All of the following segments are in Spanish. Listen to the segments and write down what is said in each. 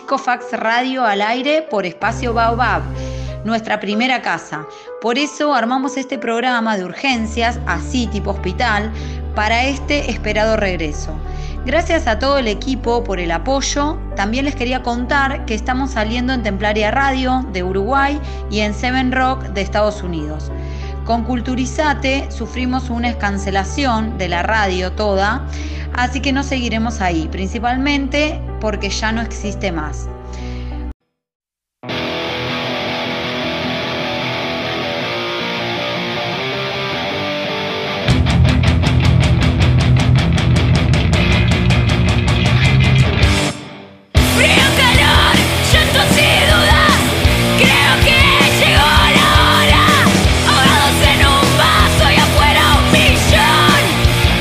Psicofax Radio al aire por Espacio Baobab, nuestra primera casa. Por eso armamos este programa de urgencias, así tipo hospital, para este esperado regreso. Gracias a todo el equipo por el apoyo. También les quería contar que estamos saliendo en Templaria Radio de Uruguay y en Seven Rock de Estados Unidos. Con Culturizate sufrimos una cancelación de la radio toda, así que no seguiremos ahí, principalmente porque ya no existe más.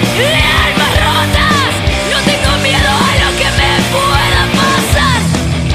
Almas rotas, no tengo miedo a lo que me pueda pasar.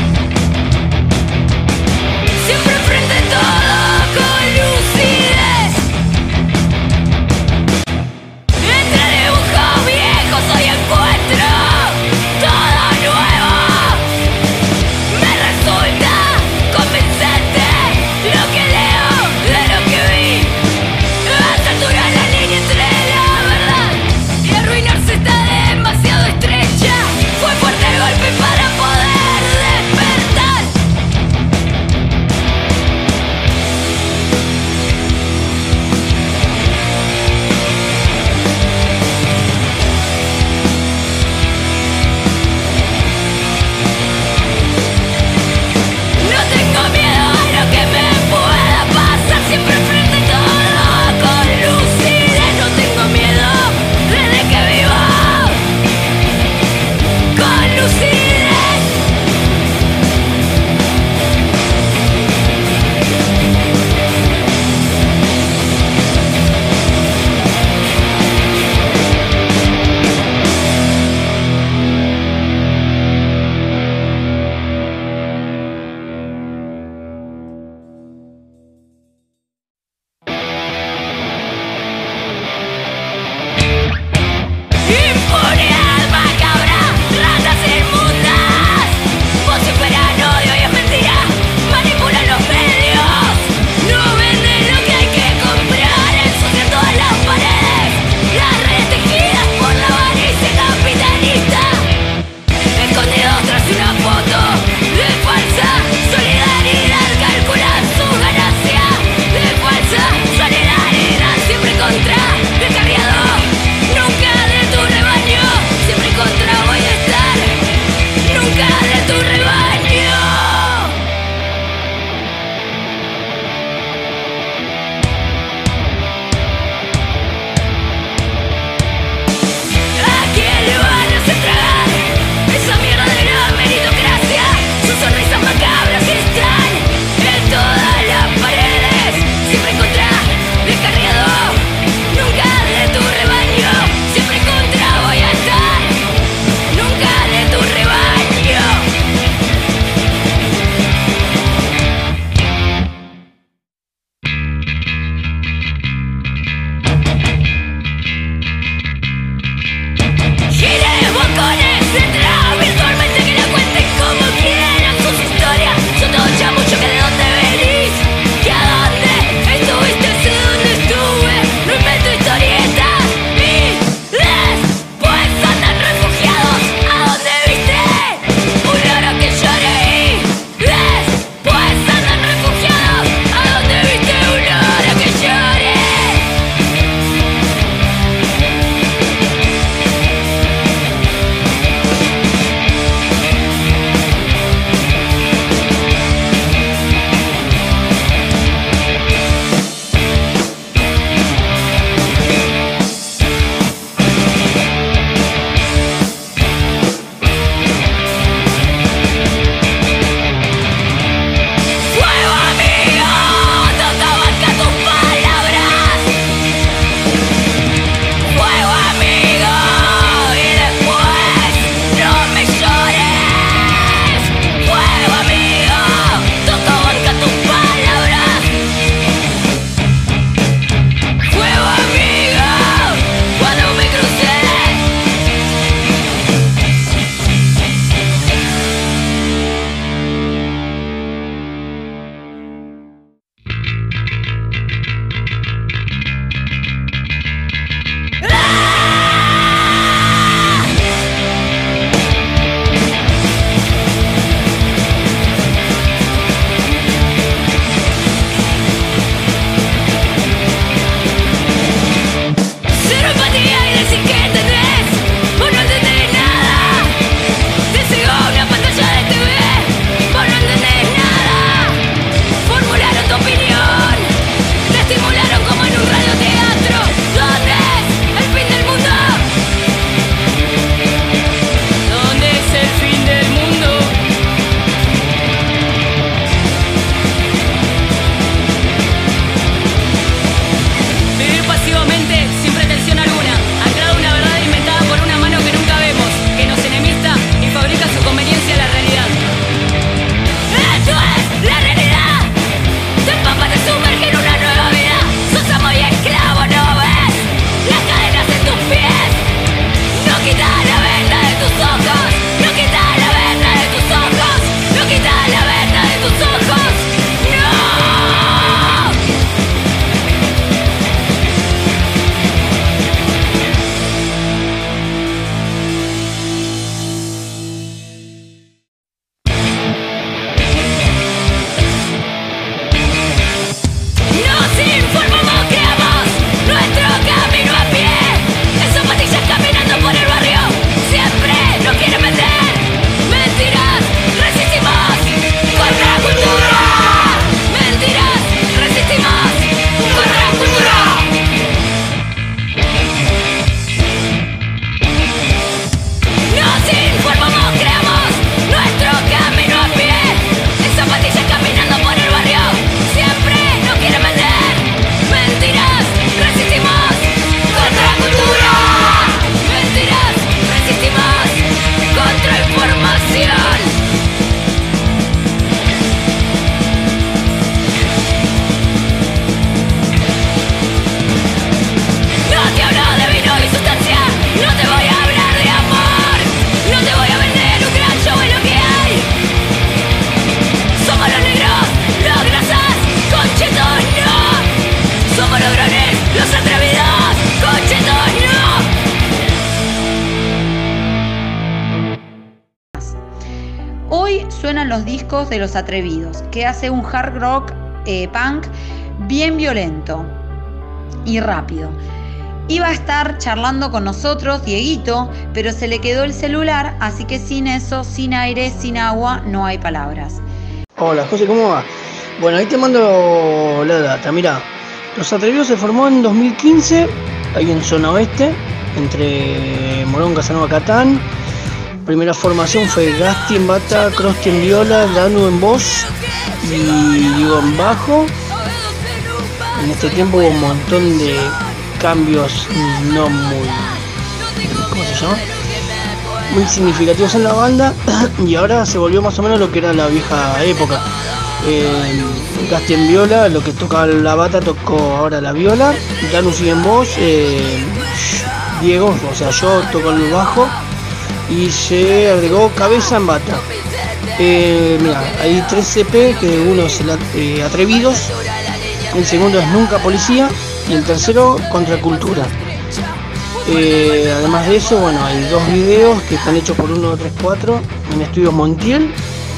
discos de Los Atrevidos, que hace un hard rock punk bien violento y rápido. Iba a estar charlando con nosotros, Dieguito, pero se le quedó el celular, así que sin eso, sin aire, sin agua, no hay palabras. Hola, José, ¿cómo va? Bueno, ahí te mando la data. Mirá, Los Atrevidos se formó en 2015, ahí en zona oeste, entre Morón, Casanova, Catán. Primera formación fue Gasti en bata, Crosti en viola, Danu en voz y Diego en bajo. En este tiempo hubo un montón de cambios no muy, ¿cómo se llama? Muy significativos en la banda y ahora se volvió más o menos lo que era la vieja época. Gasti en viola, lo que toca la bata tocó ahora la viola, Danu sigue en voz, Diego, o sea yo toco el bajo y se agregó Cabeza en bata. Mira, hay 3 EP, que uno es el Atrevidos, el segundo es Nunca Policía y el tercero Contracultura. Además de eso, bueno, hay 2 videos que están hechos por 134 en Estudios Montiel.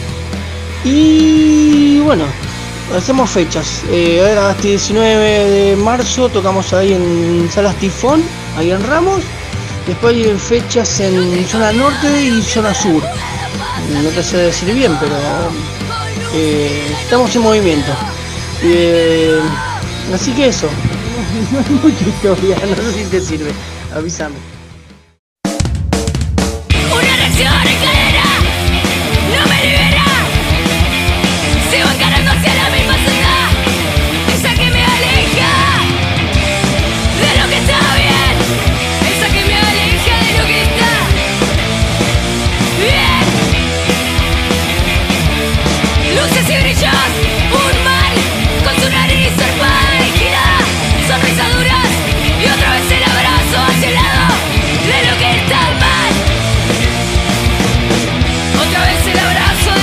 Y bueno, hacemos fechas. Ahora este 19 de marzo tocamos ahí en Salas Tifón, ahí en Ramos. Después hay fechas en zona norte y zona sur. No te sé decir bien, pero estamos en movimiento. Así que eso. No hay mucha historia, no sé si te sirve. Avísame. Una reacción en cadena no me libera. Sigo encarando hacia la misma senda, esa que me aleja de lo que está bien, esa que me aleja de lo que está bien. Luces y brillos, un mal con su nariz zarpada líquida, sonrisa duras y otra vez el abrazo hacia el lado de lo que está mal. Otra vez el abrazo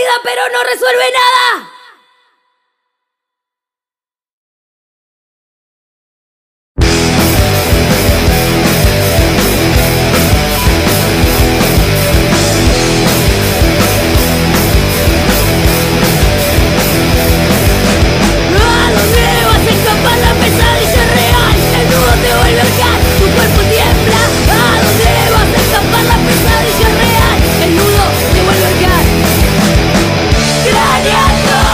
divertida, pero no resuelve nada. ¿A dónde vas a escapar? La pesadilla es real. El nudo te vuelve a ahorcar, tu cuerpo tiembla. ¿A dónde vas a escapar? La pesadilla es real. El nudo te vuelve a ahorcar. Craneando.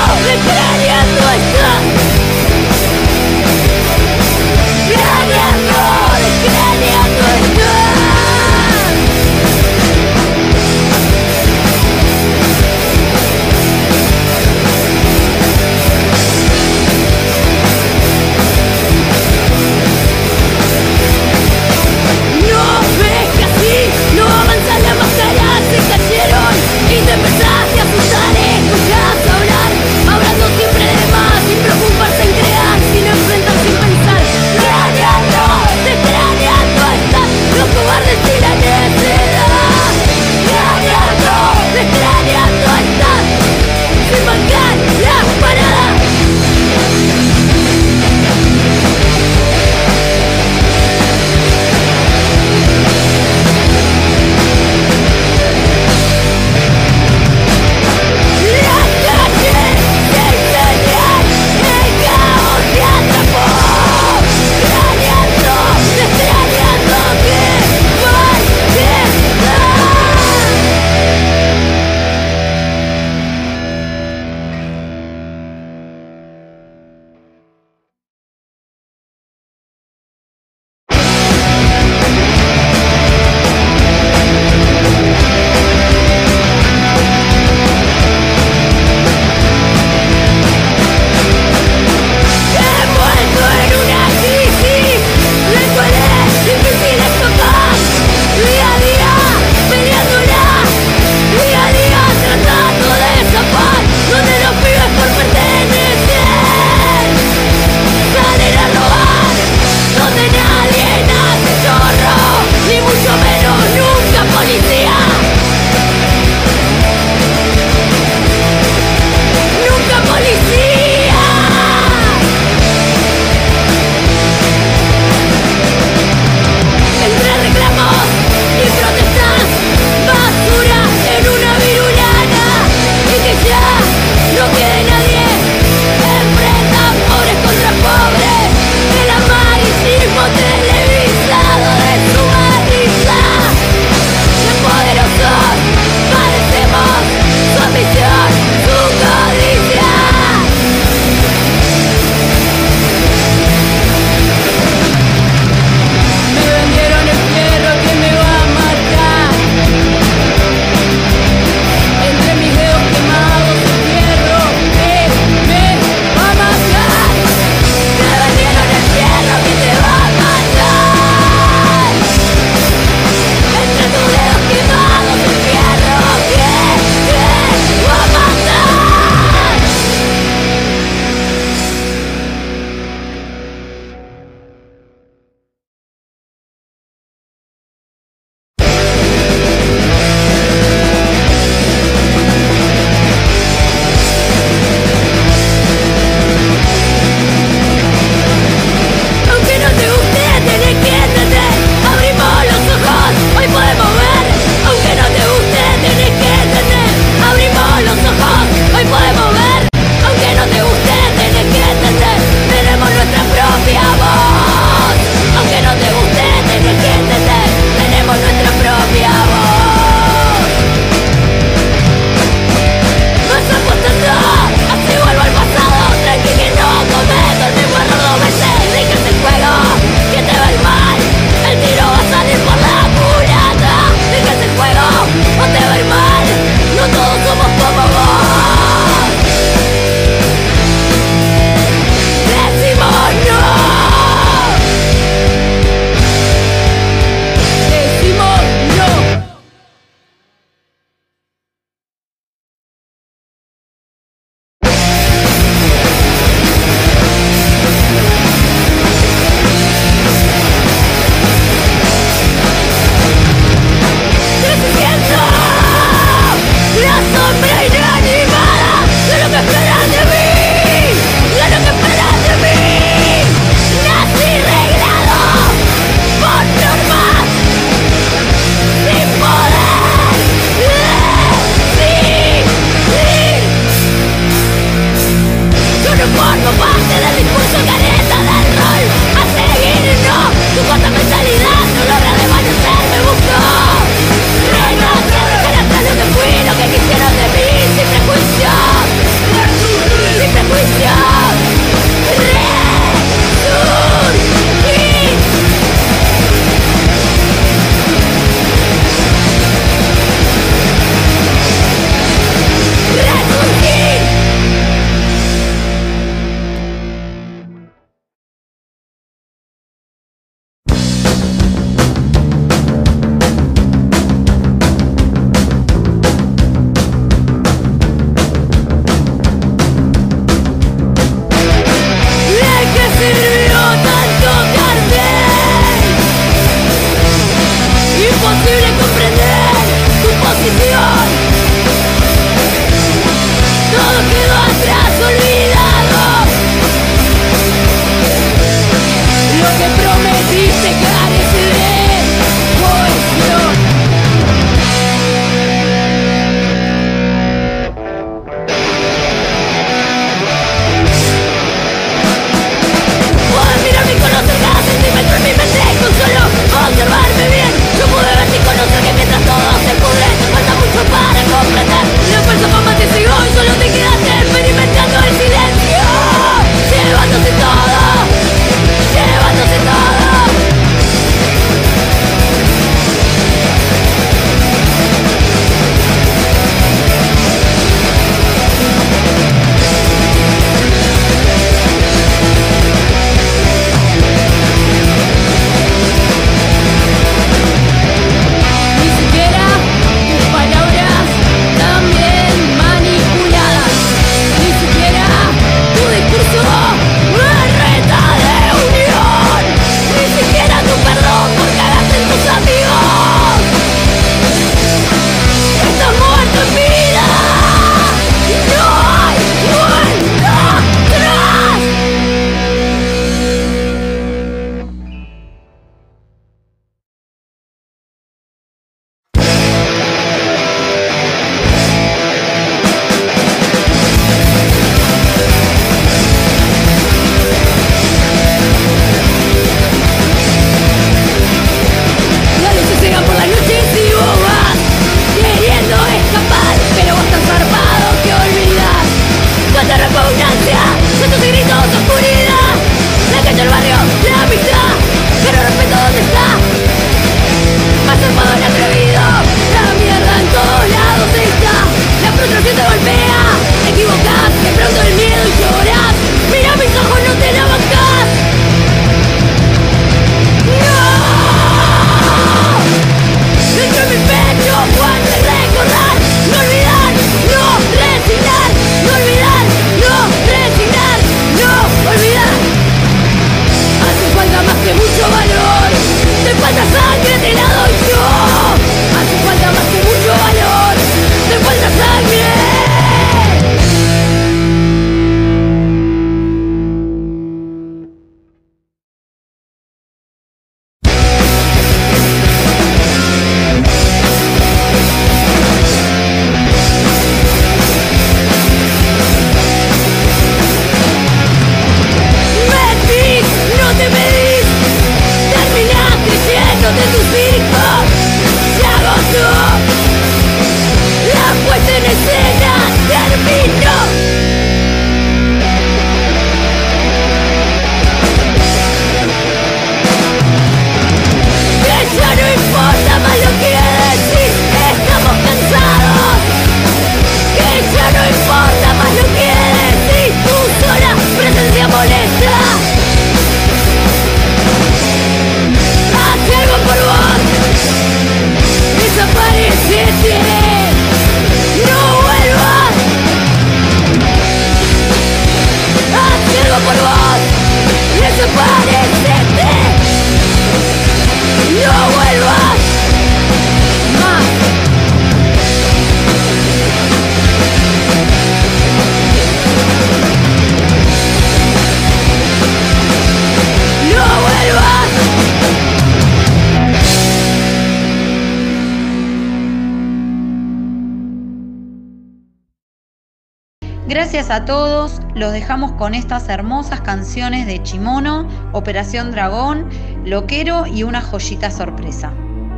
Gracias a todos, los dejamos con estas hermosas canciones de Chimono, Operación Dragón, Loquero y una joyita sorpresa.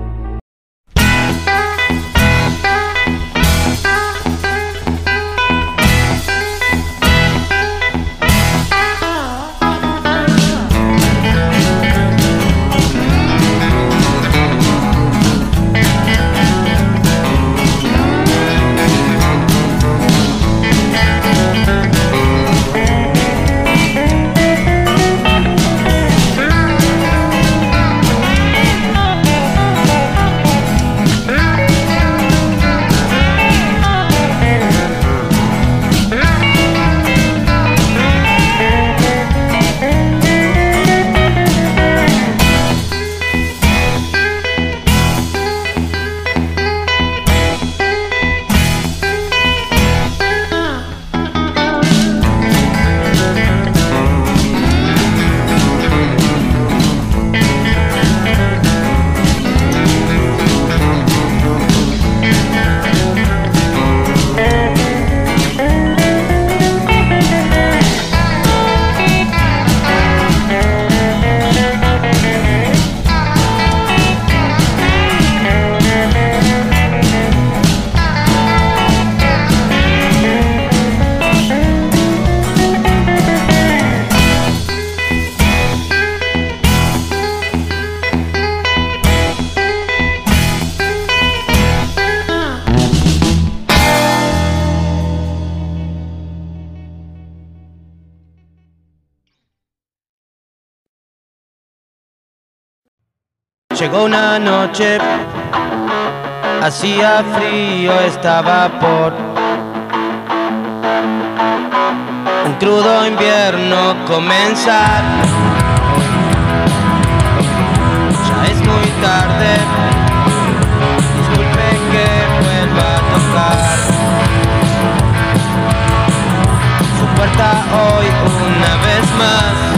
Llegó una noche, hacía frío, estaba por un crudo invierno comenzar. Ya es muy tarde, disculpe que vuelva a tocar su puerta hoy una vez más.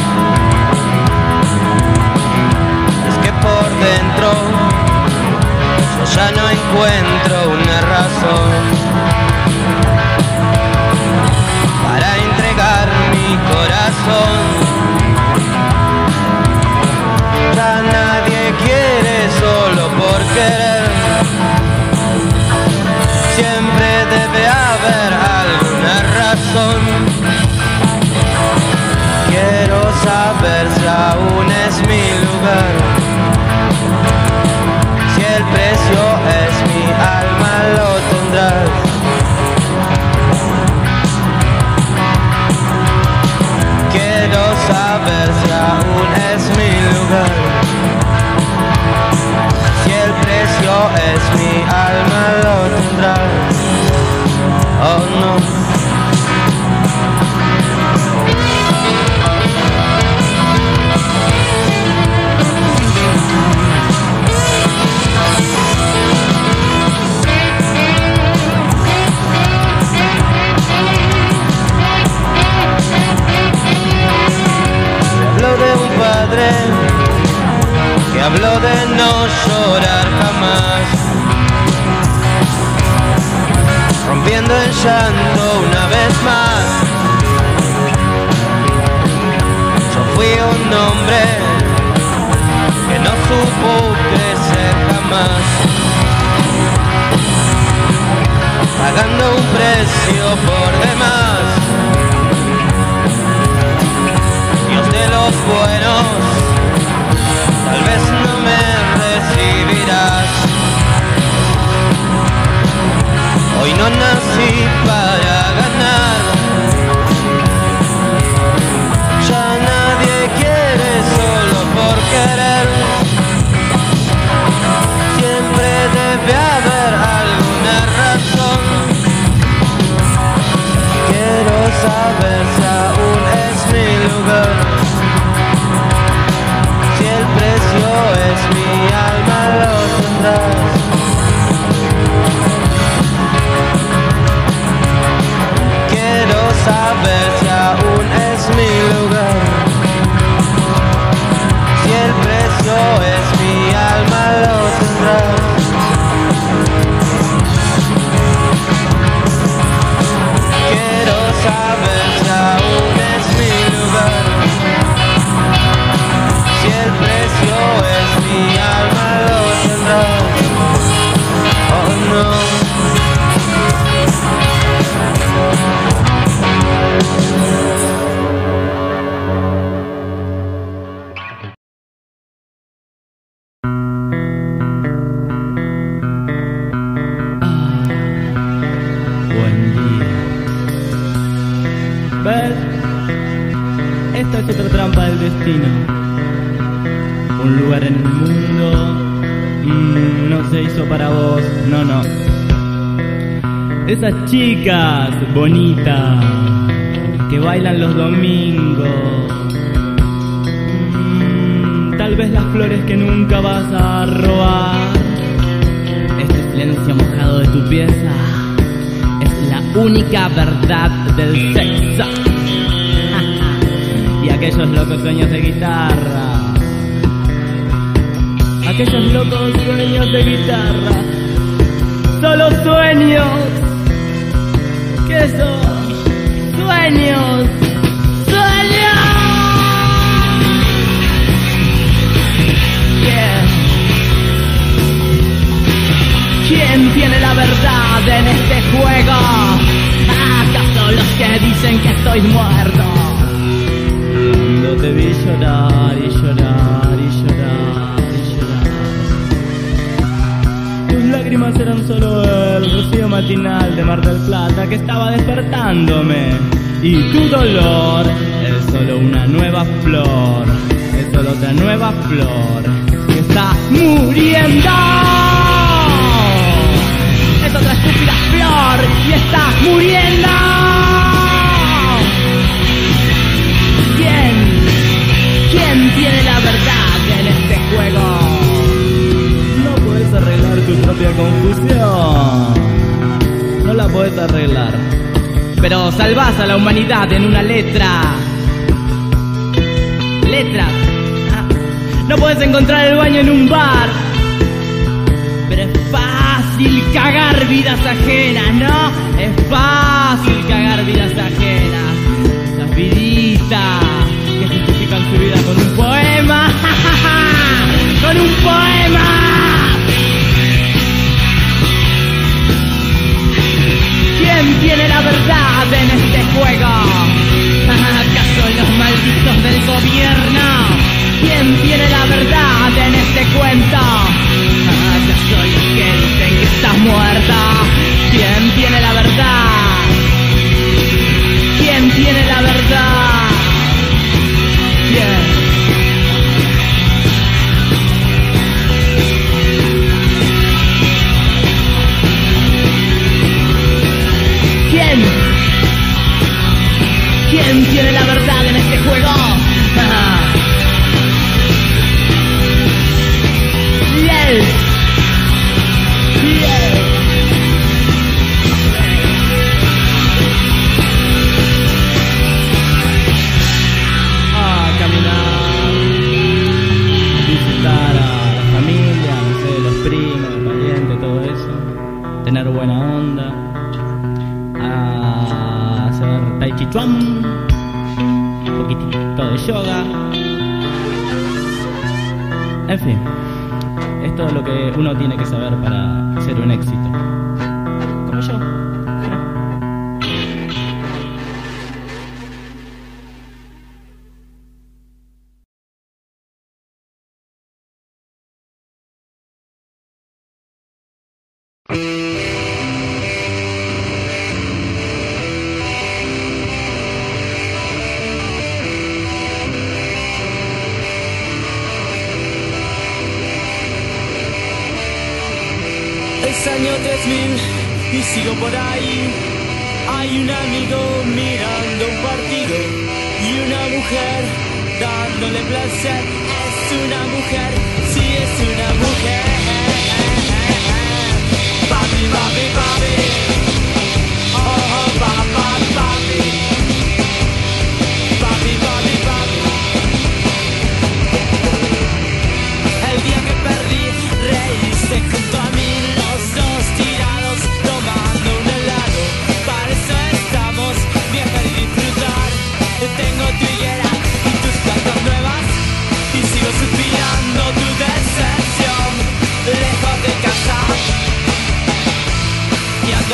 Por dentro yo ya no encuentro una razón para entregar mi corazón. Ya nadie quiere solo por querer, siempre debe haber alguna razón. Quiero saber si aún es mi lugar. Si el precio es mi alma, lo tendrás. Quiero saber si aún es mi lugar. Si el precio es mi alma, lo tendrás. Oh no. De un padre que habló de no llorar jamás, rompiendo en llanto una vez más. Yo fui un hombre que no supo crecer jamás, pagando un precio por demás. De los buenos, tal vez no me recibirás. Hoy no nací para ganar. Ya nadie quiere solo por querer. Siempre debe haber alguna razón ¿Ves? Esta es otra trampa del destino. Un lugar en el mundo no se hizo para vos, no. Esas chicas bonitas que bailan los domingos, tal vez las flores que nunca vas a robar. Este silencio mojado de tu pieza es la única verdad del sexo. Y aquellos locos sueños de guitarra, aquellos locos sueños de guitarra, solo sueños, ¿qué son? Sueños, sueños. Yeah. ¿Quién tiene la verdad en este juego? ¿Acaso los que dicen que estoy muerto? Cuando te vi llorar y llorar y llorar y llorar, tus lágrimas eran solo el rocío matinal de Mar del Plata que estaba despertándome. Y tu dolor es solo una nueva flor, es solo otra nueva flor que está muriendo. Es otra estúpida flor y está muriendo. ¿Quién tiene la verdad en este juego? No puedes arreglar tu propia confusión, no la puedes arreglar, pero salvás a la humanidad en una letra. No puedes encontrar el baño en un bar, pero es fácil cagar vidas ajenas, ¿no? Es fácil cagar vidas ajenas. Esas viditas que justifican su vida con un poema. ¡Con un poema! ¿Quién tiene la verdad en este juego? ¿Acaso los malditos del gobierno? ¿Quién tiene la verdad en este cuento? ¿Acaso los que dicen que estás muerta? ¿Quién tiene la verdad? ¿Quién tiene la verdad? ¿Quién? ¿Quién tiene la verdad en este juego? Caminar, visitar a la familia, no sé, los primos, los parientes, todo eso, tener buena onda, hacer tai chi chuan, un poquitito de yoga, en fin, es todo lo que uno tiene que saber para ser un éxito, como yo. Es año 3000 y sigo por ahí. Hay un amigo mirando un partido y una mujer dándole placer. Es una mujer, sí es una mujer. Papi, papi, papi. Oh, oh, papá, papi. Papi, papi, papi. El día que perdí, reíste junto a mí. Tengo tu higuera y tus plantas nuevas y sigo suspirando tu decepción lejos de casa. Y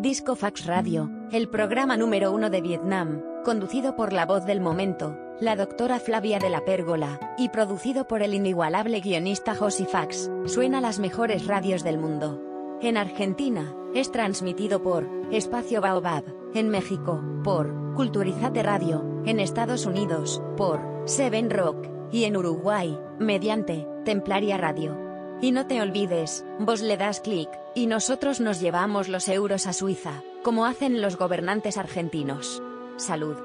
Disco Fax Radio, el programa número 1 de Vietnam, conducido por la voz del momento, la doctora Flavia de la Pérgola, y producido por el inigualable guionista Josi Fax, suena las mejores radios del mundo. En Argentina, es transmitido por Espacio Baobab, en México, por Culturizate Radio, en Estados Unidos, por Seven Rock, y en Uruguay, mediante Templaria Radio. Y no te olvides, vos le das clic, y nosotros nos llevamos los euros a Suiza, como hacen los gobernantes argentinos. Salud.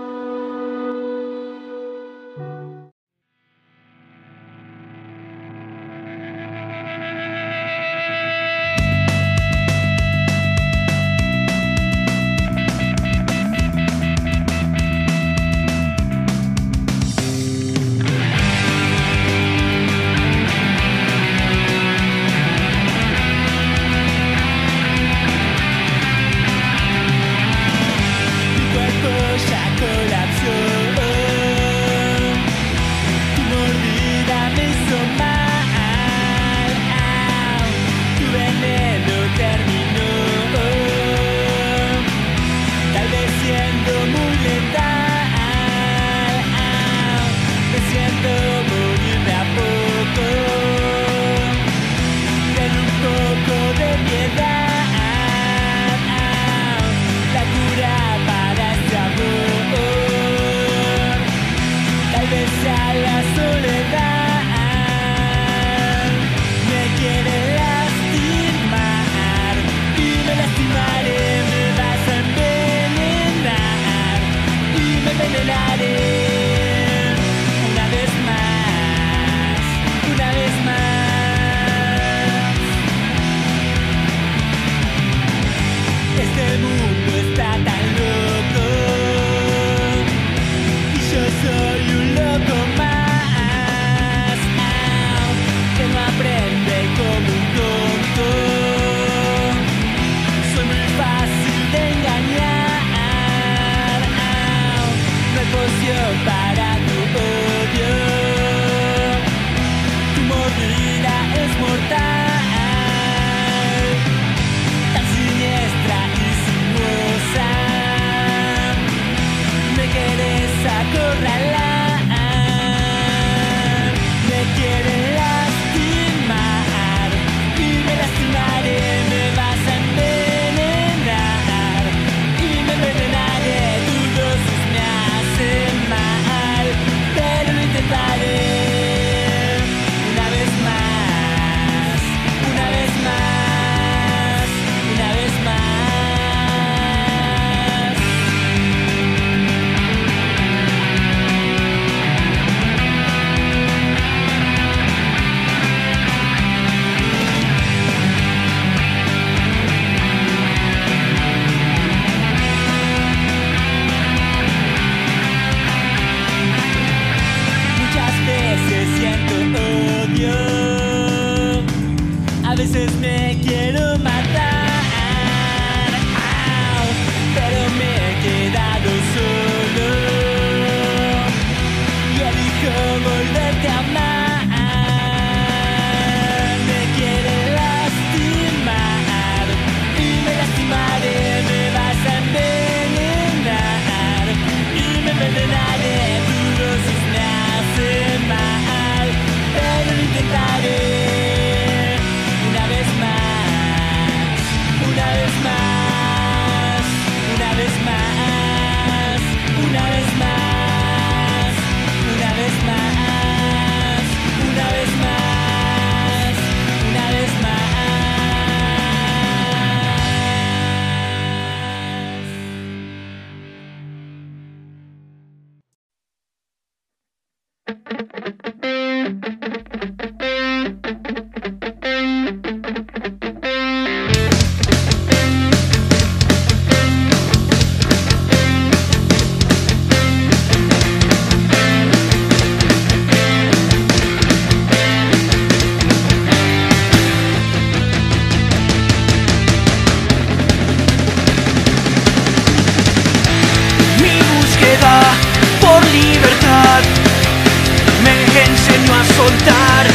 soltar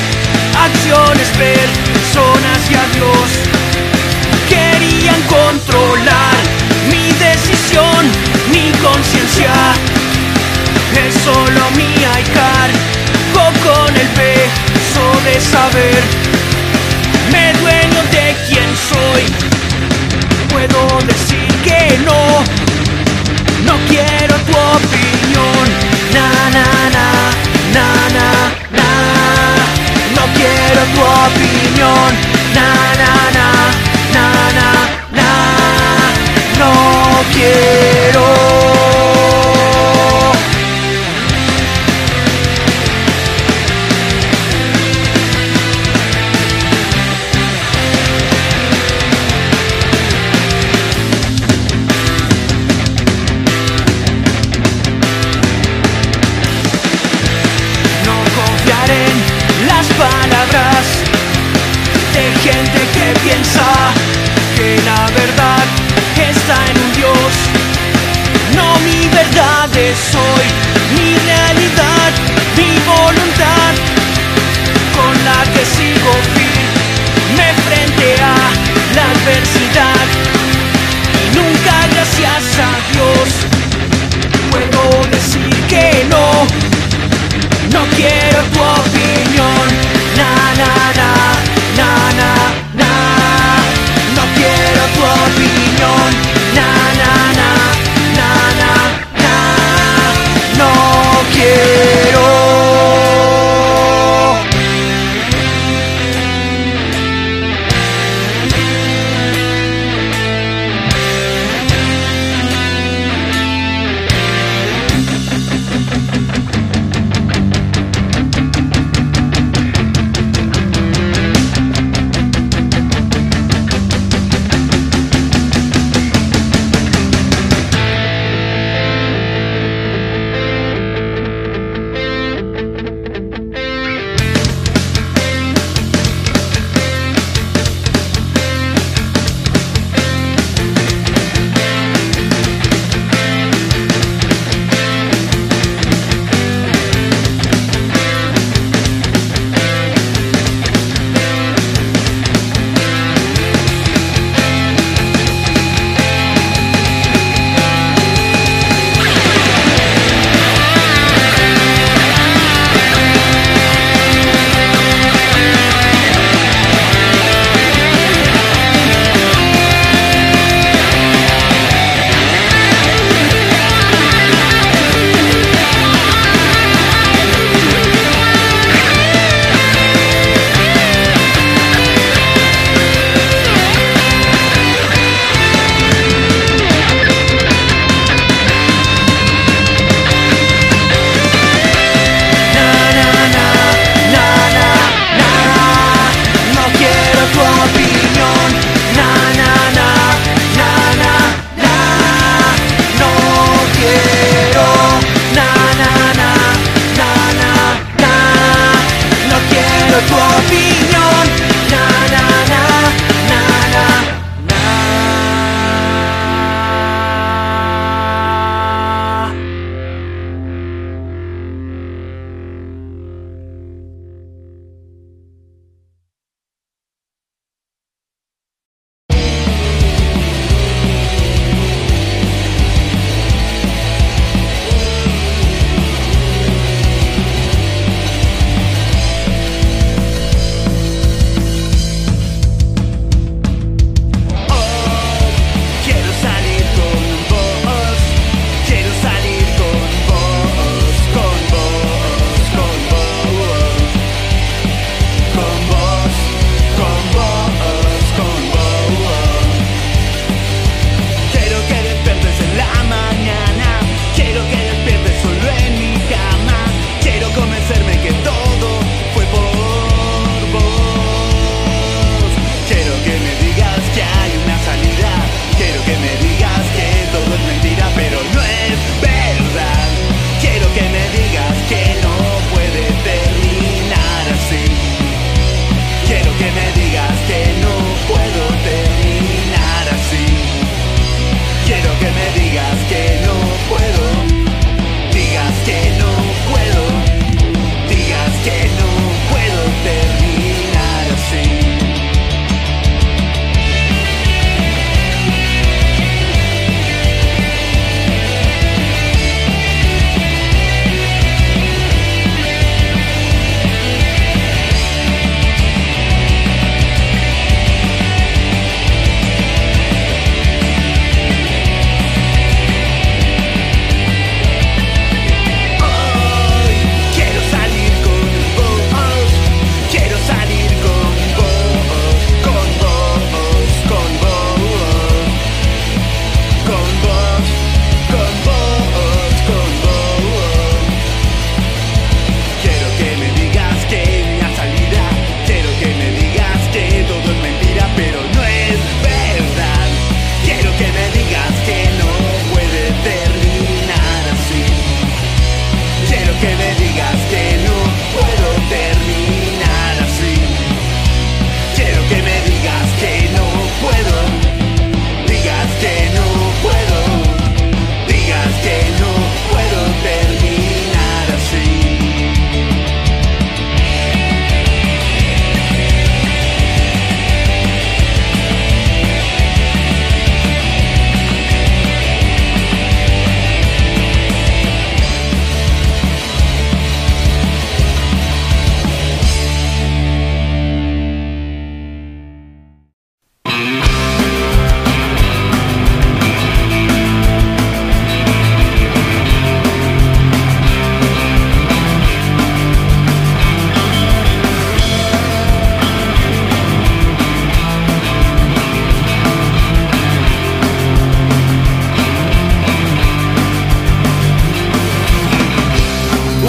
acciones, personas y a Dios. Querían controlar es solo mía y cargo con el peso de saber. Me dueño de quién soy. Puedo decir que no, no quiero tu opinión. Na na na, na na na. No quiero tu opinión. Na na na, na na na. No quiero. Palabras de gente que piensa que la verdad está en un Dios. No, mi verdad es hoy, mi realidad, mi voluntad, con la que sigo firme frente a la adversidad. Y nunca, gracias a Dios, puedo decir que no, no quiero tu opinión. Na na na, na na na. No quiero tu opinión. Na na na, na na na. No quiero.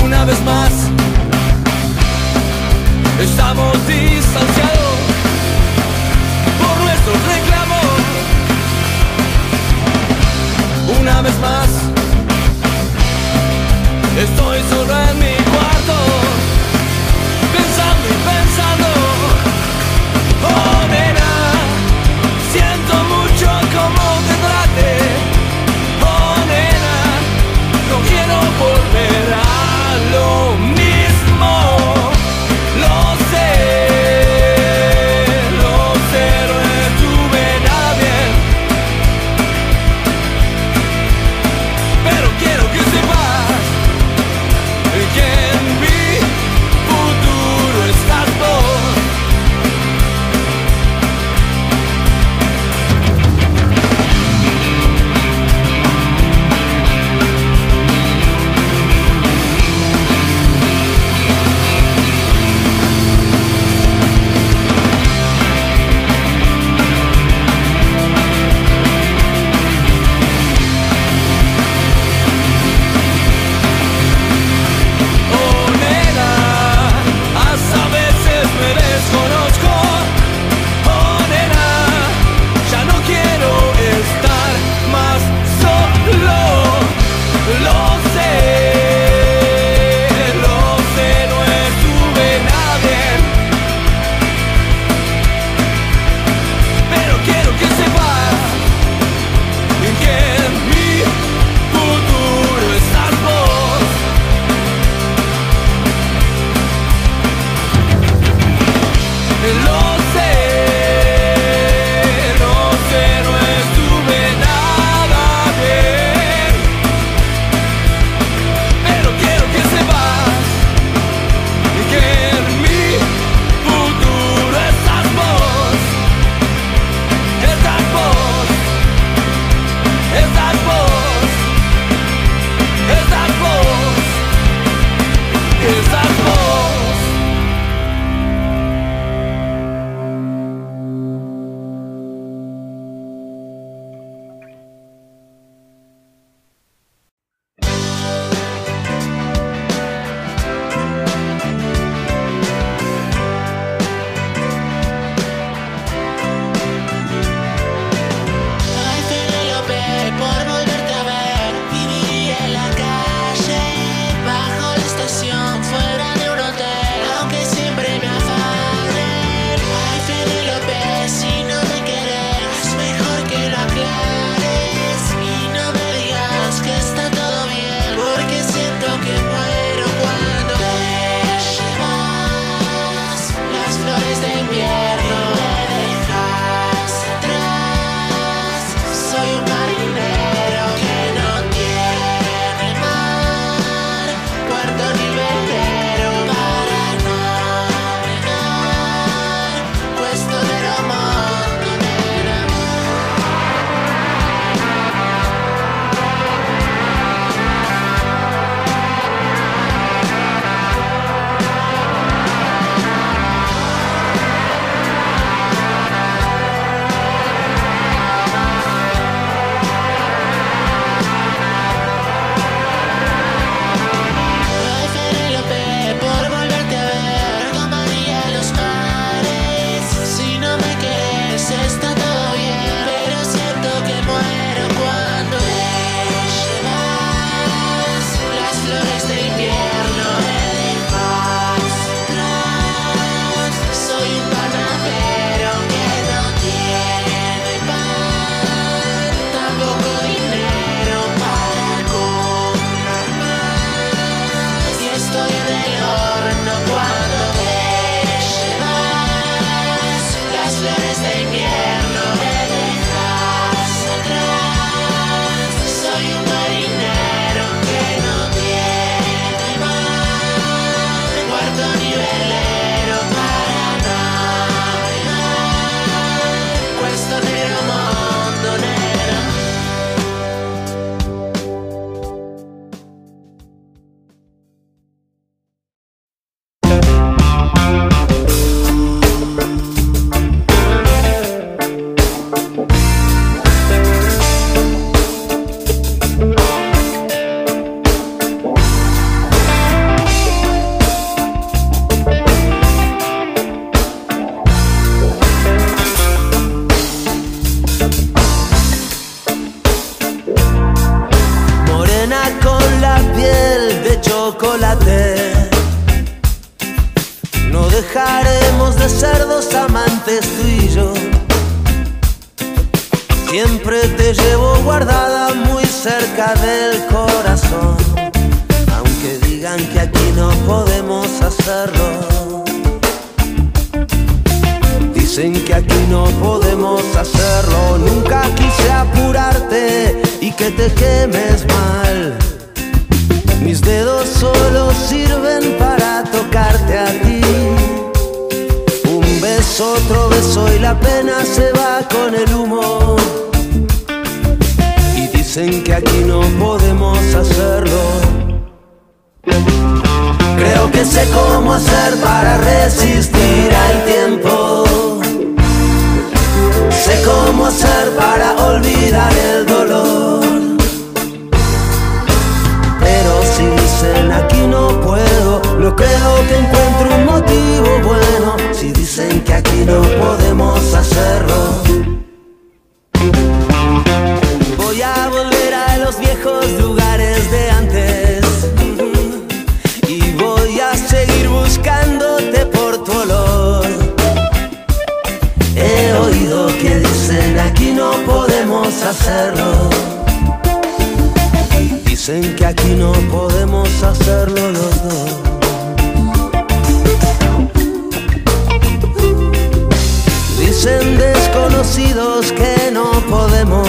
Una vez más estamos distanciados por nuestros reclamos. Una vez más estoy solo en mi cuarto, pensando y pensando. Oh nena, siento mucho cómo te trate. Oh nena, no quiero volver a lo mismo. Lo sé, no estuve nada bien. antes tú y yo. Siempre te llevo guardada muy cerca del corazón, aunque digan que aquí no podemos hacerlo. Dicen que aquí no podemos hacerlo. Nunca quise apurarte y que te quemes mal. Mis dedos solo sirven para tocarte a ti. Un beso, otro beso y la pena se va con el humo. Y dicen que aquí no podemos hacerlo. Creo que sé cómo hacer para resistir al tiempo. Sé cómo hacer para olvidar el dolor. Pero si dicen aquí no puedo, no creo que encuentre un motivo bueno. Si dicen que aquí no podemos hacerlo, voy a volver a los viejos lugares de antes. Y voy a seguir buscándote por tu olor. He oído que dicen aquí no podemos hacerlo. Dicen que aquí no podemos hacerlo los dos. Dicen desconocidos que no podemos.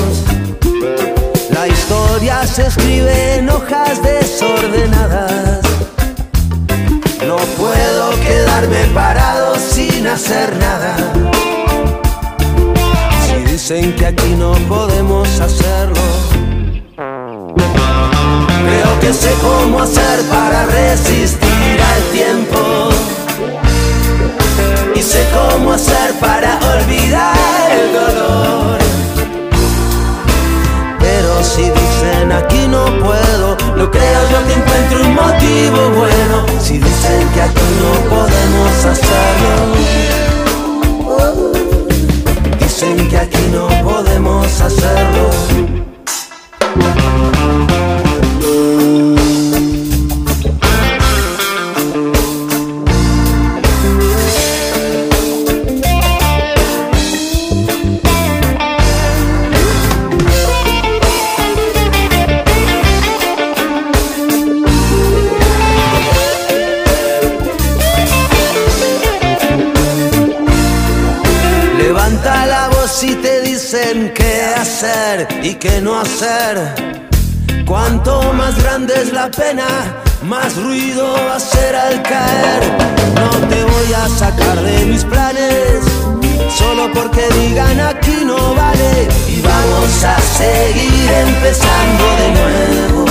La historia se escribe en hojas desordenadas. No puedo quedarme parado sin hacer nada. Si dicen que aquí no podemos hacerlo, creo que sé cómo hacer para resistir al tiempo. Y sé cómo hacer para olvidar el dolor. Pero si dicen aquí no puedo, no creo yo que encuentre un motivo bueno. Si dicen que aquí no podemos hacerlo, dicen que aquí no podemos hacerlo. Levanta la voz si te dicen qué hacer y qué no hacer. Cuanto más grande es la pena, más ruido va a hacer al caer. No te voy a sacar de mis planes solo porque digan aquí no vale. Y vamos a seguir empezando de nuevo.